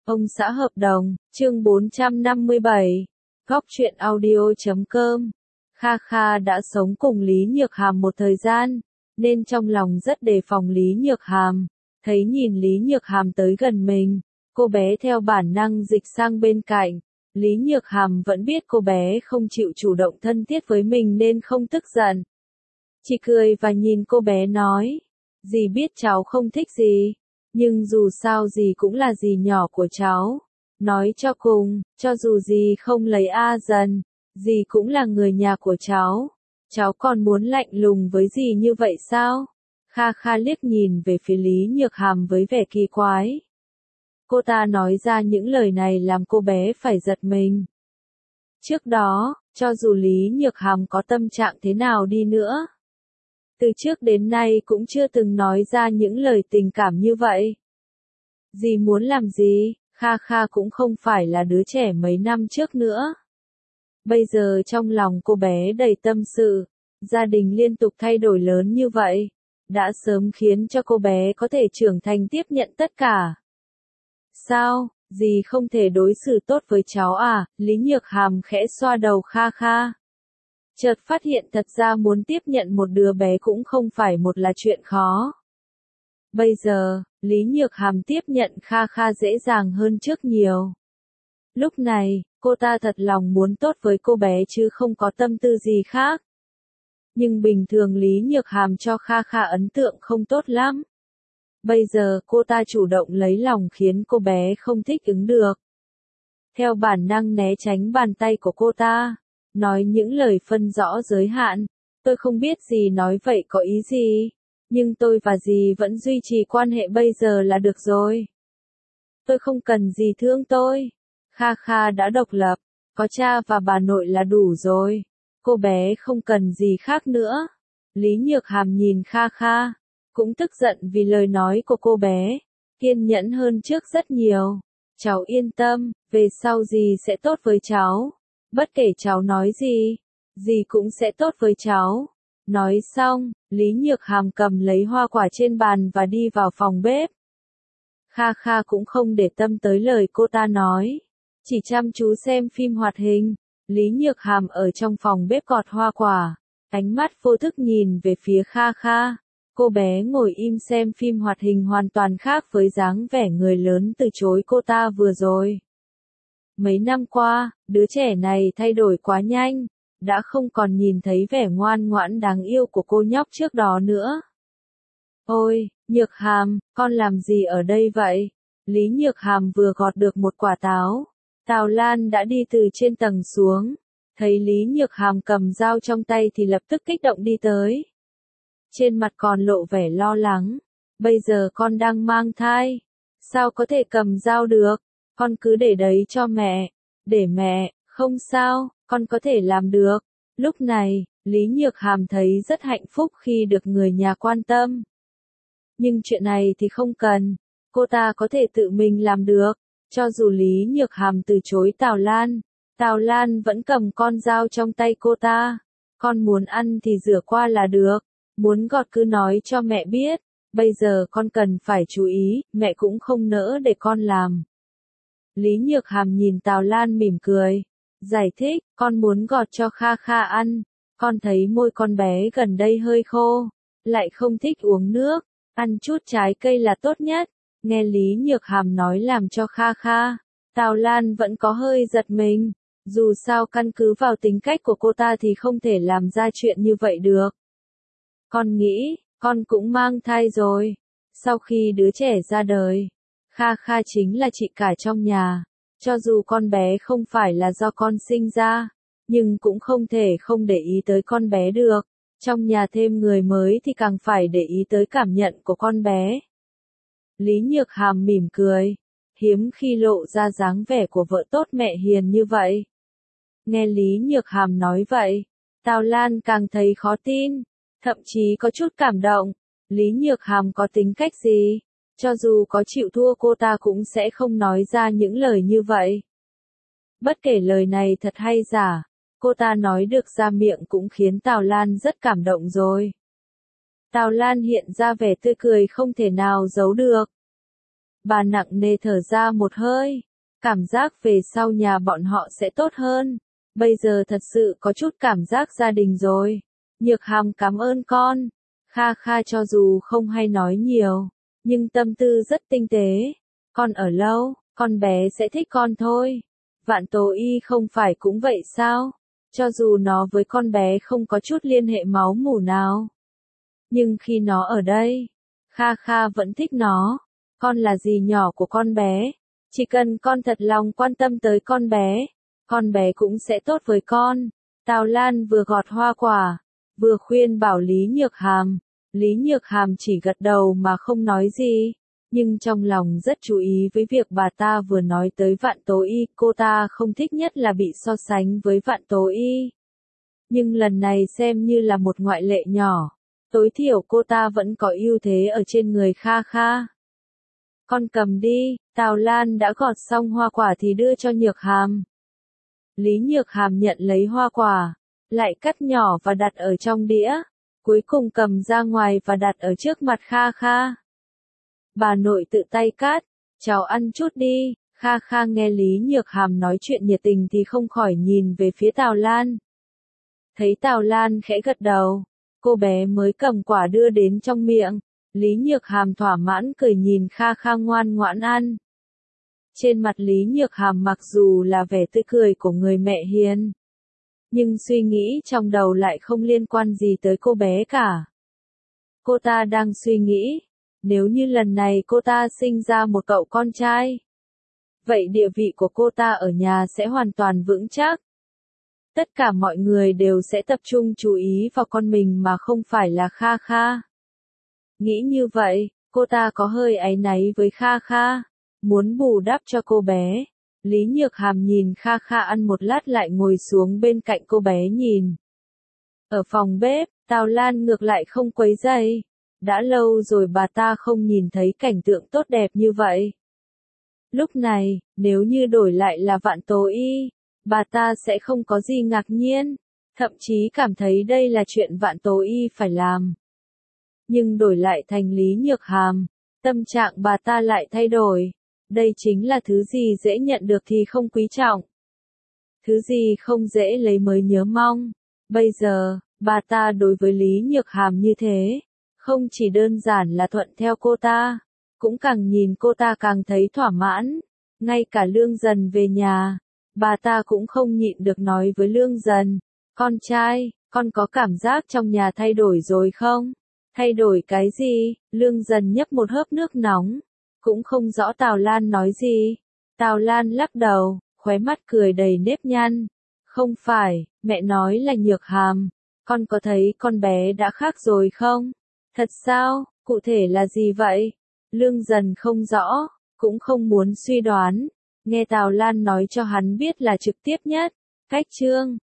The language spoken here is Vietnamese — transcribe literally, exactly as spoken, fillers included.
Ông xã hợp đồng, chương bốn trăm năm mươi bảy, góc truyện audio chấm com. Kha Kha đã sống cùng Lý Nhược Hàm một thời gian, nên trong lòng rất đề phòng Lý Nhược Hàm. Thấy nhìn Lý Nhược Hàm tới gần mình, cô bé theo bản năng dịch sang bên cạnh. Lý Nhược Hàm vẫn biết cô bé không chịu chủ động thân thiết với mình nên không tức giận. Chỉ cười và nhìn cô bé nói, dì biết cháu không thích gì, nhưng dù sao dì cũng là dì nhỏ của cháu. Nói cho cùng, cho dù dì không lấy A Dần, dì cũng là người nhà của cháu. Cháu còn muốn lạnh lùng với dì như vậy sao? Kha Kha liếc nhìn về phía Lý Nhược Hàm với vẻ kỳ quái. Cô ta nói ra những lời này làm cô bé phải giật mình. Trước đó, cho dù Lý Nhược Hàm có tâm trạng thế nào đi nữa, từ trước đến nay cũng chưa từng nói ra những lời tình cảm như vậy. Dì muốn làm gì, Kha Kha cũng không phải là đứa trẻ mấy năm trước nữa. Bây giờ trong lòng cô bé đầy tâm sự, gia đình liên tục thay đổi lớn như vậy, đã sớm khiến cho cô bé có thể trưởng thành tiếp nhận tất cả. Sao, dì không thể đối xử tốt với cháu à? Lý Nhược Hàm khẽ xoa đầu Kha Kha. Chợt phát hiện thật ra muốn tiếp nhận một đứa bé cũng không phải một là chuyện khó. Bây giờ, Lý Nhược Hàm tiếp nhận Kha Kha dễ dàng hơn trước nhiều. Lúc này, cô ta thật lòng muốn tốt với cô bé chứ không có tâm tư gì khác. Nhưng bình thường Lý Nhược Hàm cho Kha Kha ấn tượng không tốt lắm. Bây giờ cô ta chủ động lấy lòng khiến cô bé không thích ứng được. Theo bản năng né tránh bàn tay của cô ta, nói những lời phân rõ giới hạn. Tôi không biết dì nói vậy có ý gì, nhưng tôi và dì vẫn duy trì quan hệ bây giờ là được rồi. Tôi không cần dì thương tôi. Kha Kha đã độc lập, có cha và bà nội là đủ rồi. Cô bé không cần gì khác nữa. Lý Nhược Hàm nhìn Kha Kha, cũng tức giận vì lời nói của cô bé, kiên nhẫn hơn trước rất nhiều. Cháu yên tâm, về sau dì sẽ tốt với cháu. Bất kể cháu nói gì, dì cũng sẽ tốt với cháu. Nói xong, Lý Nhược Hàm cầm lấy hoa quả trên bàn và đi vào phòng bếp. Kha Kha cũng không để tâm tới lời cô ta nói, chỉ chăm chú xem phim hoạt hình. Lý Nhược Hàm ở trong phòng bếp gọt hoa quả, ánh mắt vô thức nhìn về phía Kha Kha. Cô bé ngồi im xem phim hoạt hình hoàn toàn khác với dáng vẻ người lớn từ chối cô ta vừa rồi. Mấy năm qua, đứa trẻ này thay đổi quá nhanh, đã không còn nhìn thấy vẻ ngoan ngoãn đáng yêu của cô nhóc trước đó nữa. Ôi, Nhược Hàm, con làm gì ở đây vậy? Lý Nhược Hàm vừa gọt được một quả táo. Tào Lan đã đi từ trên tầng xuống, thấy Lý Nhược Hàm cầm dao trong tay thì lập tức kích động đi tới. Trên mặt còn lộ vẻ lo lắng, bây giờ con đang mang thai, sao có thể cầm dao được, con cứ để đấy cho mẹ, để mẹ, không sao, con có thể làm được. Lúc này, Lý Nhược Hàm thấy rất hạnh phúc khi được người nhà quan tâm. Nhưng chuyện này thì không cần, cô ta có thể tự mình làm được. Cho dù Lý Nhược Hàm từ chối Tào Lan, Tào Lan vẫn cầm con dao trong tay cô ta. Con muốn ăn thì rửa qua là được, muốn gọt cứ nói cho mẹ biết, bây giờ con cần phải chú ý, mẹ cũng không nỡ để con làm. Lý Nhược Hàm nhìn Tào Lan mỉm cười, giải thích, con muốn gọt cho Kha Kha ăn, con thấy môi con bé gần đây hơi khô, lại không thích uống nước, ăn chút trái cây là tốt nhất. Nghe Lý Nhược Hàm nói làm cho Kha Kha, Tào Lan vẫn có hơi giật mình, dù sao căn cứ vào tính cách của cô ta thì không thể làm ra chuyện như vậy được. Con nghĩ, con cũng mang thai rồi. Sau khi đứa trẻ ra đời, Kha Kha chính là chị cả trong nhà. Cho dù con bé không phải là do con sinh ra, nhưng cũng không thể không để ý tới con bé được. Trong nhà thêm người mới thì càng phải để ý tới cảm nhận của con bé. Lý Nhược Hàm mỉm cười, hiếm khi lộ ra dáng vẻ của vợ tốt mẹ hiền như vậy. Nghe Lý Nhược Hàm nói vậy, Tào Lan càng thấy khó tin, thậm chí có chút cảm động. Lý Nhược Hàm có tính cách gì? Cho dù có chịu thua cô ta cũng sẽ không nói ra những lời như vậy. Bất kể lời này thật hay giả, cô ta nói được ra miệng cũng khiến Tào Lan rất cảm động rồi. Tào Lan hiện ra vẻ tươi cười không thể nào giấu được. Bà nặng nề thở ra một hơi. Cảm giác về sau nhà bọn họ sẽ tốt hơn. Bây giờ thật sự có chút cảm giác gia đình rồi. Nhược Hàm cảm ơn con. Kha Kha cho dù không hay nói nhiều, nhưng tâm tư rất tinh tế. Con ở lâu, con bé sẽ thích con thôi. Vạn Tố Y không phải cũng vậy sao? Cho dù nó với con bé không có chút liên hệ máu mủ nào. Nhưng khi nó ở đây, Kha Kha vẫn thích nó. Con là dì nhỏ của con bé. Chỉ cần con thật lòng quan tâm tới con bé, con bé cũng sẽ tốt với con. Tào Lan vừa gọt hoa quả, vừa khuyên bảo Lý Nhược Hàm. Lý Nhược Hàm chỉ gật đầu mà không nói gì, nhưng trong lòng rất chú ý với việc bà ta vừa nói tới Vạn Tố Y. Cô ta không thích nhất là bị so sánh với Vạn Tố Y. Nhưng lần này xem như là một ngoại lệ nhỏ, tối thiểu cô ta vẫn có ưu thế ở trên người Kha Kha. Con cầm đi, Tào Lan đã gọt xong hoa quả thì đưa cho Nhược Hàm. Lý Nhược Hàm nhận lấy hoa quả, lại cắt nhỏ và đặt ở trong đĩa, cuối cùng cầm ra ngoài và đặt ở trước mặt Kha Kha. Bà nội tự tay cắt, cháu ăn chút đi. Kha Kha nghe Lý Nhược Hàm nói chuyện nhiệt tình thì không khỏi nhìn về phía Tào Lan. Thấy Tào Lan khẽ gật đầu, cô bé mới cầm quả đưa đến trong miệng. Lý Nhược Hàm thỏa mãn cười nhìn Kha Kha ngoan ngoãn ăn. Trên mặt Lý Nhược Hàm mặc dù là vẻ tươi cười của người mẹ hiền, nhưng suy nghĩ trong đầu lại không liên quan gì tới cô bé cả. Cô ta đang suy nghĩ, nếu như lần này cô ta sinh ra một cậu con trai, vậy địa vị của cô ta ở nhà sẽ hoàn toàn vững chắc. Tất cả mọi người đều sẽ tập trung chú ý vào con mình mà không phải là Kha Kha. Nghĩ như vậy, cô ta có hơi áy náy với Kha Kha, muốn bù đắp cho cô bé. Lý Nhược Hàm nhìn Kha Kha ăn một lát lại ngồi xuống bên cạnh cô bé nhìn. Ở phòng bếp, Tào Lan ngược lại không quấy rầy. Đã lâu rồi bà ta không nhìn thấy cảnh tượng tốt đẹp như vậy. Lúc này, nếu như đổi lại là Vạn Tố Y, bà ta sẽ không có gì ngạc nhiên, thậm chí cảm thấy đây là chuyện Vạn Tố Y phải làm. Nhưng đổi lại thành Lý Nhược Hàm, tâm trạng bà ta lại thay đổi. Đây chính là thứ gì dễ nhận được thì không quý trọng. Thứ gì không dễ lấy mới nhớ mong. Bây giờ, bà ta đối với Lý Nhược Hàm như thế, không chỉ đơn giản là thuận theo cô ta, cũng càng nhìn cô ta càng thấy thỏa mãn. Ngay cả Lương Dần về nhà, bà ta cũng không nhịn được nói với Lương Dần, con trai, con có cảm giác trong nhà thay đổi rồi không? Thay đổi cái gì? Lương Dần nhấp một hớp nước nóng, cũng không rõ Tào Lan nói gì. Tào Lan lắc đầu, khóe mắt cười đầy nếp nhăn. Không phải, mẹ nói là Nhược Hàm, con có thấy con bé đã khác rồi không? Thật sao, cụ thể là gì vậy? Lương Dần không rõ, cũng không muốn suy đoán. Nghe Tào Lan nói cho hắn biết là trực tiếp nhất. Cách chương